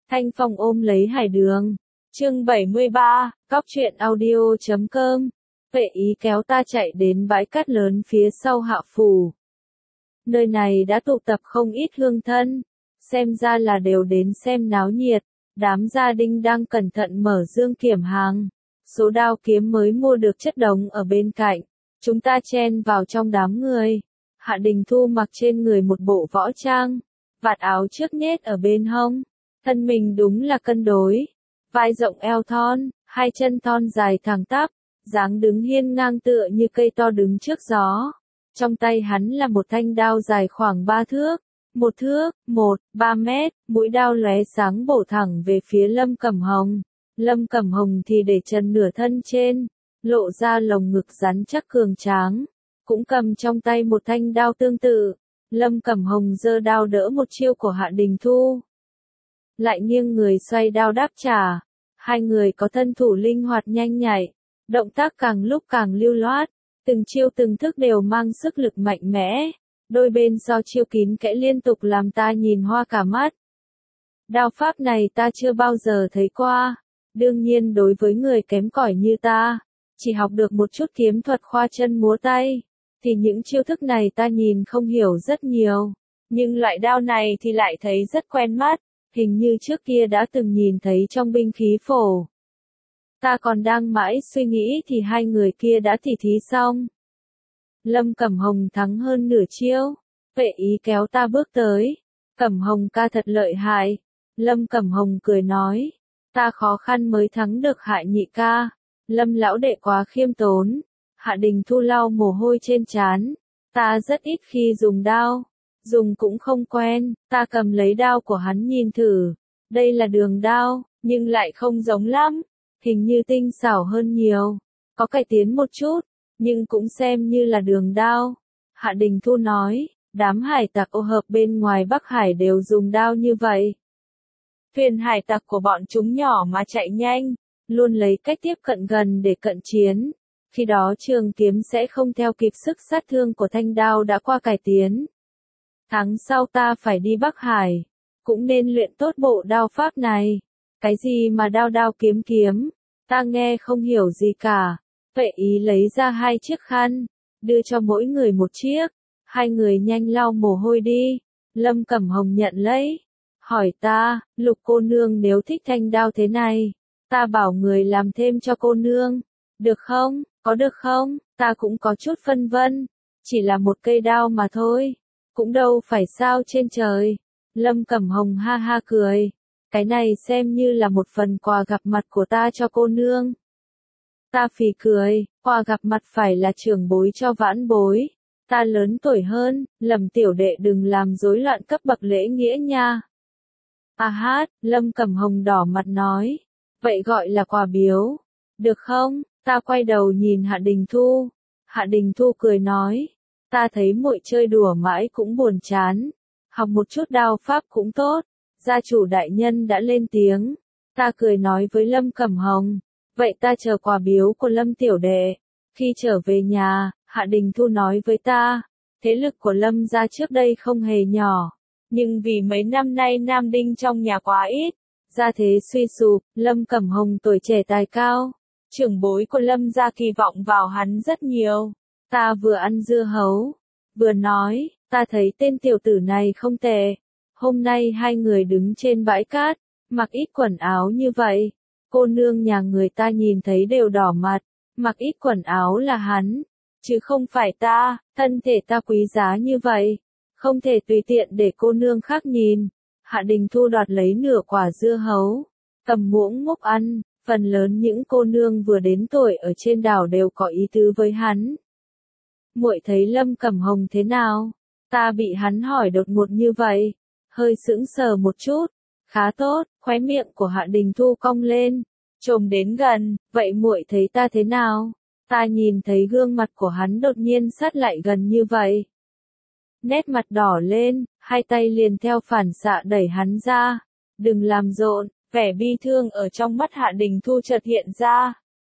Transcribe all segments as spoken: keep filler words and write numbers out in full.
Thanh Phong ôm lấy Hải Đường. Chương bảy mươi ba, cóc truyện audio chấm com. Vệ ý kéo ta chạy đến bãi cát lớn phía sau Hạ phủ. Nơi này đã tụ tập không ít hương thân, xem ra là đều đến xem náo nhiệt. Đám gia đình đang cẩn thận mở dương kiểm hàng. Số đao kiếm mới mua được chất đống ở bên cạnh. Chúng ta chen vào trong đám người. Hạ Đình Thu mặc trên người một bộ võ trang, vạt áo trước nhét ở bên hông. Thân mình đúng là cân đối. Vai rộng eo thon, hai chân thon dài thẳng tắp, dáng đứng hiên ngang tựa như cây to đứng trước gió. Trong tay hắn là một thanh đao dài khoảng ba thước, một thước, một, ba mét, mũi đao lóe sáng bổ thẳng về phía Lâm Cẩm Hồng. Lâm Cẩm Hồng thì để chân nửa thân trên, lộ ra lồng ngực rắn chắc cường tráng, cũng cầm trong tay một thanh đao tương tự. Lâm Cẩm Hồng giơ đao đỡ một chiêu của Hạ Đình Thu, lại nghiêng người xoay đao đáp trả. Hai người có thân thủ linh hoạt nhanh nhạy, động tác càng lúc càng lưu loát, từng chiêu từng thức đều mang sức lực mạnh mẽ. Đôi bên so chiêu kín kẽ liên tục làm ta nhìn hoa cả mắt. Đao pháp này ta chưa bao giờ thấy qua. Đương nhiên đối với người kém cỏi như ta, chỉ học được một chút kiếm thuật khoa chân múa tay, thì những chiêu thức này ta nhìn không hiểu rất nhiều. Nhưng loại đao này thì lại thấy rất quen mắt, hình như trước kia đã từng nhìn thấy trong binh khí phổ. Ta còn đang mãi suy nghĩ thì hai người kia đã tỉ thí xong. Lâm Cẩm Hồng thắng hơn nửa chiêu. Vệ ý kéo ta bước tới. Cẩm Hồng ca thật lợi hại. Lâm Cẩm Hồng cười nói. Ta khó khăn mới thắng được Hạ nhị ca. Lâm lão đệ quá khiêm tốn. Hạ Đình Thu lau mồ hôi trên trán. Ta rất ít khi dùng đao. Dùng cũng không quen. Ta cầm lấy đao của hắn nhìn thử. Đây là đường đao, nhưng lại không giống lắm. Hình như tinh xảo hơn nhiều. Có cải tiến một chút, nhưng cũng xem như là đường đao. Hạ Đình Thu nói, đám hải tặc ô hợp bên ngoài Bắc Hải đều dùng đao như vậy. Thuyền hải tặc của bọn chúng nhỏ mà chạy nhanh, luôn lấy cách tiếp cận gần để cận chiến. Khi đó trường kiếm sẽ không theo kịp sức sát thương của thanh đao đã qua cải tiến. Tháng sau ta phải đi Bắc Hải, cũng nên luyện tốt bộ đao pháp này. Cái gì mà đao đao kiếm kiếm, ta nghe không hiểu gì cả. Vệ ý lấy ra hai chiếc khăn, đưa cho mỗi người một chiếc. Hai người nhanh lau mồ hôi đi. Lâm Cẩm Hồng nhận lấy, hỏi ta, Lục cô nương nếu thích thanh đao thế này, ta bảo người làm thêm cho cô nương. Được không, có được không? Ta cũng có chút phân vân. Chỉ là một cây đao mà thôi, cũng đâu phải sao trên trời. Lâm Cẩm Hồng ha ha cười. Cái này xem như là một phần quà gặp mặt của ta cho cô nương. Ta phì cười, quà gặp mặt phải là trưởng bối cho vãn bối. Ta lớn tuổi hơn, Lâm tiểu đệ đừng làm rối loạn cấp bậc lễ nghĩa nha. À hát, Lâm Cẩm Hồng đỏ mặt nói. Vậy gọi là quà biếu. Được không? Ta quay đầu nhìn Hạ Đình Thu. Hạ Đình Thu cười nói. Ta thấy muội chơi đùa mãi cũng buồn chán. Học một chút đao pháp cũng tốt. Gia chủ đại nhân đã lên tiếng. Ta cười nói với Lâm Cẩm Hồng. Vậy ta chờ quà biếu của Lâm tiểu đệ. Khi trở về nhà, Hạ Đình Thu nói với ta. Thế lực của Lâm gia trước đây không hề nhỏ. Nhưng vì mấy năm nay nam đinh trong nhà quá ít, gia thế suy sụp. Lâm Cẩm Hồng tuổi trẻ tài cao, trưởng bối của Lâm gia kỳ vọng vào hắn rất nhiều. Ta vừa ăn dưa hấu, vừa nói, ta thấy tên tiểu tử này không tệ. Hôm nay hai người đứng trên bãi cát, mặc ít quần áo như vậy. Cô nương nhà người ta nhìn thấy đều đỏ mặt, mặc ít quần áo là hắn, chứ không phải ta. Thân thể ta quý giá như vậy, không thể tùy tiện để cô nương khác nhìn. Hạ Đình Thu đoạt lấy nửa quả dưa hấu, cầm muỗng múc ăn. Phần lớn những cô nương vừa đến tuổi ở trên đảo đều có ý tứ với hắn. Muội thấy Lâm Cẩm Hồng thế nào? Ta bị hắn hỏi đột ngột như vậy, hơi sững sờ một chút. Khá tốt. Khóe miệng của Hạ Đình Thu cong lên, chồm đến gần. Vậy muội thấy ta thế nào? Ta nhìn thấy gương mặt của hắn đột nhiên sát lại gần như vậy, nét mặt đỏ lên, hai tay liền theo phản xạ đẩy hắn ra. Đừng làm rộn. Vẻ bi thương ở trong mắt Hạ Đình Thu chợt hiện ra,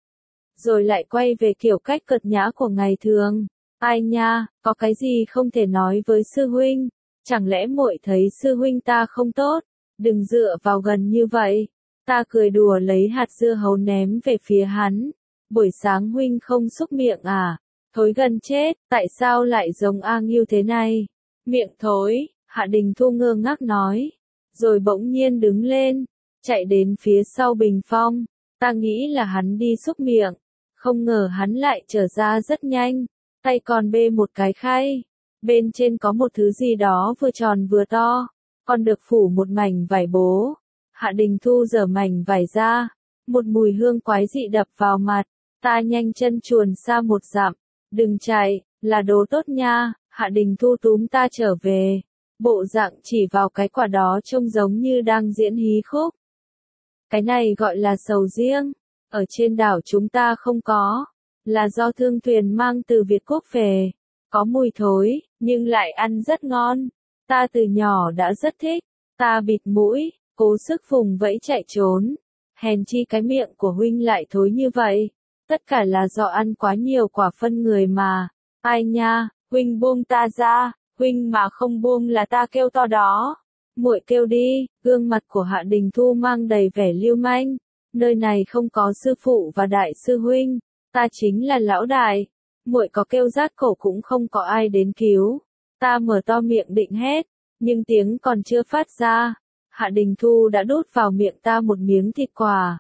rồi lại quay về kiểu cách cợt nhã của ngày thường. Ai nha, có cái gì không thể nói với sư huynh? Chẳng lẽ muội thấy sư huynh ta không tốt? đừng dựa vào gần như vậy. Ta cười đùa lấy hạt dưa hấu ném về phía hắn. Buổi sáng huynh không xúc miệng à? Thối gần chết, tại sao lại giống A Ngưu thế này? Miệng thối, Hạ Đình Thu ngơ ngác nói. Rồi bỗng nhiên đứng lên, chạy đến phía sau bình phong. Ta nghĩ là hắn đi xúc miệng. Không ngờ hắn lại trở ra rất nhanh. Tay còn bê một cái khay. Bên trên có một thứ gì đó vừa tròn vừa to. Còn được phủ một mảnh vải bố. Hạ Đình Thu giở mảnh vải ra. Một mùi hương quái dị đập vào mặt. Ta nhanh chân chuồn xa một dặm. Đừng chạy, là đồ tốt nha. Hạ Đình Thu túm ta trở về. Bộ dạng chỉ vào cái quả đó trông giống như đang diễn hí khúc. Cái này gọi là sầu riêng. Ở trên đảo chúng ta không có. Là do thương thuyền mang từ Việt Quốc về. Có mùi thối, nhưng lại ăn rất ngon. Ta từ nhỏ đã rất thích. Ta bịt mũi, cố sức vùng vẫy chạy trốn. Hèn chi cái miệng của huynh lại thối như vậy. Tất cả là do ăn quá nhiều quả phân người mà. Ai nha, huynh buông ta ra, huynh mà không buông là ta kêu to đó. Muội kêu đi, gương mặt của Hạ Đình Thu mang đầy vẻ lưu manh. Nơi này không có sư phụ và đại sư huynh, ta chính là lão đại. Muội có kêu rát cổ cũng không có ai đến cứu. Ta mở to miệng định hét, nhưng tiếng còn chưa phát ra. Hạ Đình Thu đã đút vào miệng ta một miếng thịt quả.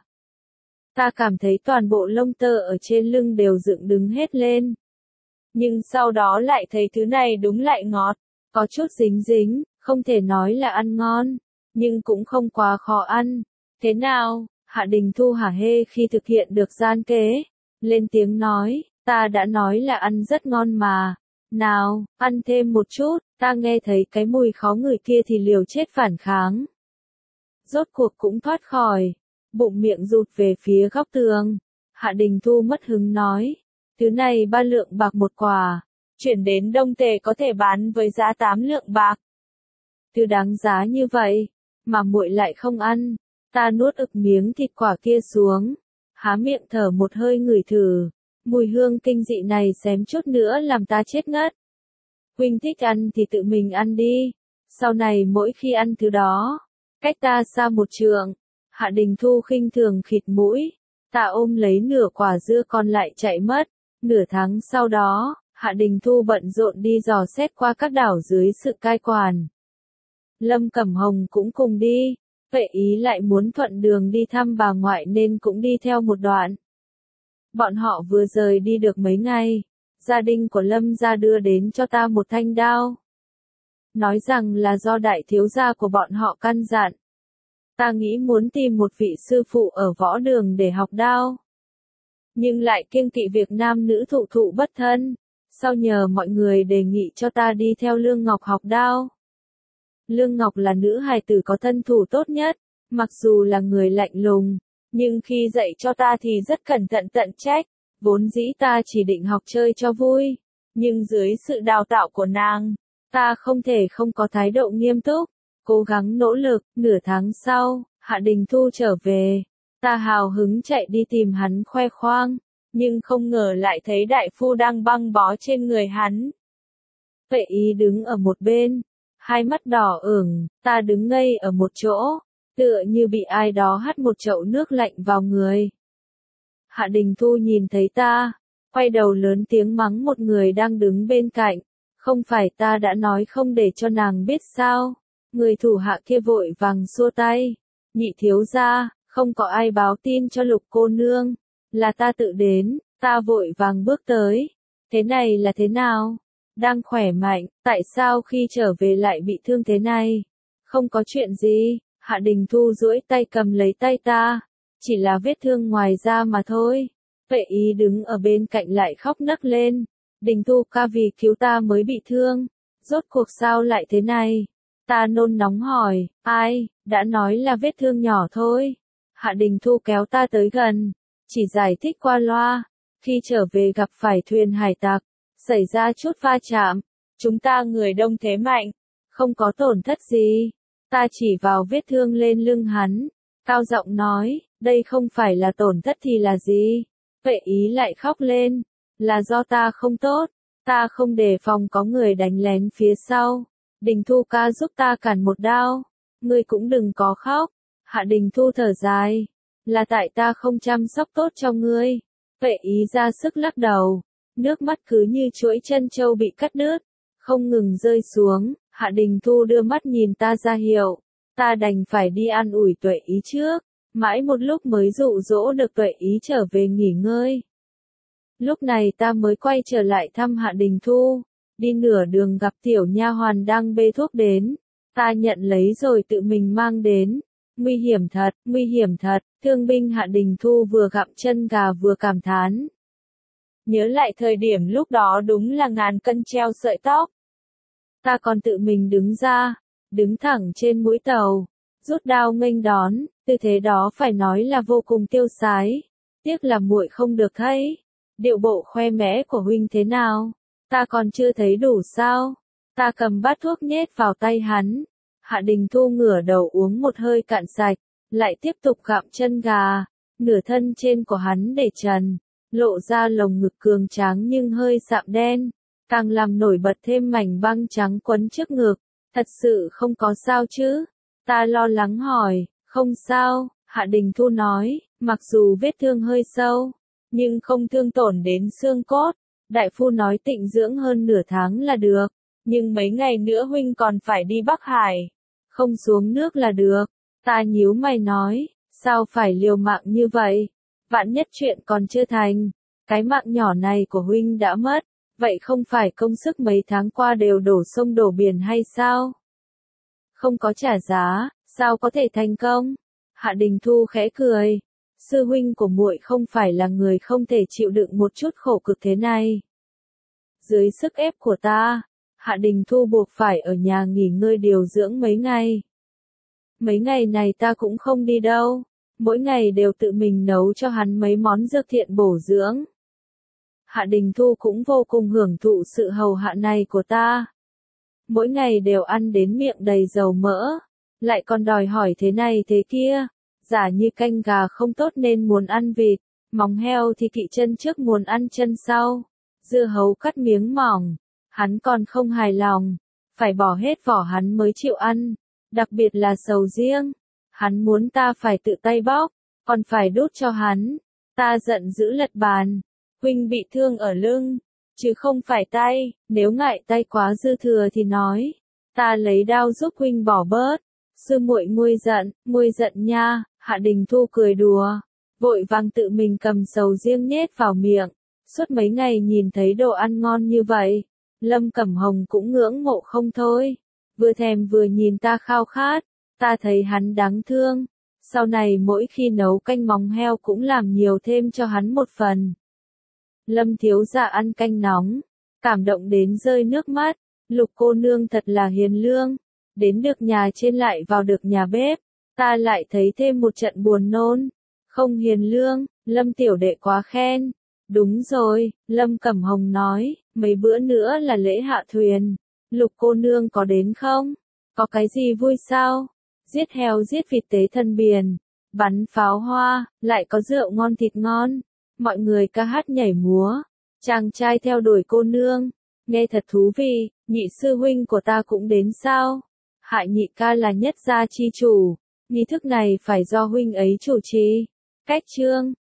Ta cảm thấy toàn bộ lông tơ ở trên lưng đều dựng đứng hết lên. Nhưng sau đó lại thấy thứ này đúng lại ngọt, có chút dính dính, không thể nói là ăn ngon, nhưng cũng không quá khó ăn. Thế nào? Hạ Đình Thu hả hê khi thực hiện được gian kế, lên tiếng nói, ta đã nói là ăn rất ngon mà. Nào, ăn thêm một chút, ta nghe thấy cái mùi khó ngửi kia thì liều chết phản kháng. Rốt cuộc cũng thoát khỏi, bụng miệng rụt về phía góc tường. Hạ Đình Thu mất hứng nói, thứ này ba lượng bạc một quả, chuyển đến Đông Tề có thể bán với giá tám lượng bạc. Thứ đáng giá như vậy, mà muội lại không ăn. Ta nuốt ực miếng thịt quả kia xuống, há miệng thở một hơi ngửi thử, mùi hương kinh dị này xém chút nữa làm ta chết ngất. Huynh thích ăn thì tự mình ăn đi, sau này mỗi khi ăn thứ đó, cách ta xa một trượng. Hạ Đình Thu khinh thường khịt mũi, ta ôm lấy nửa quả dưa còn lại chạy mất. Nửa tháng sau đó, Hạ Đình Thu bận rộn đi dò xét qua các đảo dưới sự cai quản. Lâm Cẩm Hồng cũng cùng đi. Vệ Ý lại muốn thuận đường đi thăm bà ngoại nên cũng đi theo một đoạn. Bọn họ vừa rời đi được mấy ngày, gia đình của Lâm gia đưa đến cho ta một thanh đao. Nói rằng là do đại thiếu gia của bọn họ căn dặn. Ta nghĩ muốn tìm một vị sư phụ ở võ đường để học đao. Nhưng lại kiêng kỵ việc nam nữ thụ thụ bất thân. Sau nhờ mọi người đề nghị cho ta đi theo Lương Ngọc học đao. Lương Ngọc là nữ hài tử có thân thủ tốt nhất, mặc dù là người lạnh lùng, nhưng khi dạy cho ta thì rất cẩn thận tận trách, vốn dĩ ta chỉ định học chơi cho vui, nhưng dưới sự đào tạo của nàng, ta không thể không có thái độ nghiêm túc, cố gắng nỗ lực. Nửa tháng sau, Hạ Đình Thu trở về, ta hào hứng chạy đi tìm hắn khoe khoang, nhưng không ngờ lại thấy đại phu đang băng bó trên người hắn. Vệ Ý đứng ở một bên, hai mắt đỏ ửng, ta đứng ngây ở một chỗ, tựa như bị ai đó hắt một chậu nước lạnh vào người. Hạ Đình Thu nhìn thấy ta, quay đầu lớn tiếng mắng một người đang đứng bên cạnh, không phải ta đã nói không để cho nàng biết sao? Người thủ hạ kia vội vàng xua tay, nhị thiếu gia, không có ai báo tin cho Lục cô nương, là ta tự đến. Ta vội vàng bước tới, thế này là thế nào? Đang khỏe mạnh, tại sao khi trở về lại bị thương thế này? Không có chuyện gì. Hạ Đình Thu duỗi tay cầm lấy tay ta, chỉ là vết thương ngoài da mà thôi. Vệ Ý đứng ở bên cạnh lại khóc nấc lên. Đình Thu ca vì cứu ta mới bị thương, rốt cuộc sao lại thế này? Ta nôn nóng hỏi, ai, đã nói là vết thương nhỏ thôi. Hạ Đình Thu kéo ta tới gần, chỉ giải thích qua loa, khi trở về gặp phải thuyền hải tặc, xảy ra chút va chạm, chúng ta người đông thế mạnh, không có tổn thất gì. Ta chỉ vào vết thương lên lưng hắn, cao giọng nói, đây không phải là tổn thất thì là gì? Vệ Ý lại khóc lên, là do ta không tốt, ta không đề phòng có người đánh lén phía sau. Đình Thu ca giúp ta cản một đao, ngươi cũng đừng có khóc. Hạ Đình Thu thở dài, là tại ta không chăm sóc tốt cho ngươi. Vệ ý ra sức lắc đầu, nước mắt cứ như chuỗi chân châu bị cắt đứt, không ngừng rơi xuống. Hạ Đình Thu đưa mắt nhìn ta ra hiệu, ta đành phải đi an ủi Tuệ Ý trước, mãi một lúc mới dụ dỗ được Tuệ Ý trở về nghỉ ngơi. Lúc này ta mới quay trở lại thăm Hạ Đình Thu, đi nửa đường gặp tiểu nha hoàn đang bê thuốc đến, ta nhận lấy rồi tự mình mang đến. Nguy hiểm thật, nguy hiểm thật, thương binh Hạ Đình Thu vừa gặm chân gà vừa cảm thán. Nhớ lại thời điểm lúc đó đúng là ngàn cân treo sợi tóc. Ta còn tự mình đứng ra, đứng thẳng trên mũi tàu, rút đao nghênh đón, tư thế đó phải nói là vô cùng tiêu sái. Tiếc là muội không được thấy. Điệu bộ khoe mẽ của huynh thế nào? Ta còn chưa thấy đủ sao? Ta cầm bát thuốc nhét vào tay hắn. Hạ Đình Thu ngửa đầu uống một hơi cạn sạch, lại tiếp tục gặm chân gà, nửa thân trên của hắn để trần, lộ ra lồng ngực cường tráng nhưng hơi sạm đen, càng làm nổi bật thêm mảnh băng trắng quấn trước ngực. Thật sự không có sao chứ? Ta lo lắng hỏi. Không sao, Hạ Đình Thu nói, mặc dù vết thương hơi sâu, nhưng không thương tổn đến xương cốt. Đại phu nói tịnh dưỡng hơn nửa tháng là được, nhưng mấy ngày nữa huynh còn phải đi Bắc Hải, không xuống nước là được. Ta nhíu mày nói, sao phải liều mạng như vậy? Vạn nhất chuyện còn chưa thành, cái mạng nhỏ này của huynh đã mất, vậy không phải công sức mấy tháng qua đều đổ sông đổ biển hay sao? Không có trả giá, sao có thể thành công? Hạ Đình Thu khẽ cười, sư huynh của muội không phải là người không thể chịu đựng một chút khổ cực thế này. Dưới sức ép của ta, Hạ Đình Thu buộc phải ở nhà nghỉ ngơi điều dưỡng mấy ngày. Mấy ngày này ta cũng không đi đâu, mỗi ngày đều tự mình nấu cho hắn mấy món dược thiện bổ dưỡng. Hạ Đình Thu cũng vô cùng hưởng thụ sự hầu hạ này của ta. Mỗi ngày đều ăn đến miệng đầy dầu mỡ, lại còn đòi hỏi thế này thế kia, giả như canh gà không tốt nên muốn ăn vịt, móng heo thì kỵ chân trước muốn ăn chân sau, dưa hấu cắt miếng mỏng, hắn còn không hài lòng, phải bỏ hết vỏ hắn mới chịu ăn, đặc biệt là sầu riêng, hắn muốn ta phải tự tay bóc, còn phải đút cho hắn. Ta giận dữ lật bàn, huynh bị thương ở lưng, chứ không phải tay, nếu ngại tay quá dư thừa thì nói, ta lấy đao giúp huynh bỏ bớt. Sư muội nguôi giận, nguôi giận nha. Hạ Đình Thu cười đùa, vội vàng tự mình cầm sầu riêng nhét vào miệng. Suốt mấy ngày nhìn thấy đồ ăn ngon như vậy, Lâm Cẩm Hồng cũng ngưỡng mộ không thôi, vừa thèm vừa nhìn ta khao khát. Ta thấy hắn đáng thương, sau này mỗi khi nấu canh móng heo cũng làm nhiều thêm cho hắn một phần. Lâm thiếu gia ăn canh nóng, cảm động đến rơi nước mắt. Lục cô nương thật là hiền lương, đến được nhà trên lại vào được nhà bếp, ta lại thấy thêm một trận buồn nôn. Không hiền lương, Lâm tiểu đệ quá khen. Đúng rồi, Lâm Cẩm Hồng nói, mấy bữa nữa là lễ hạ thuyền, Lục cô nương có đến không? Có cái gì vui sao? Giết heo giết vịt tế thần biển, bắn pháo hoa, lại có rượu ngon thịt ngon, mọi người ca hát nhảy múa, chàng trai theo đuổi cô nương, nghe thật thú vị. Nhị sư huynh của ta cũng đến sao? Hạ nhị ca là nhất gia chi chủ, nghi thức này phải do huynh ấy chủ trì. Cách chương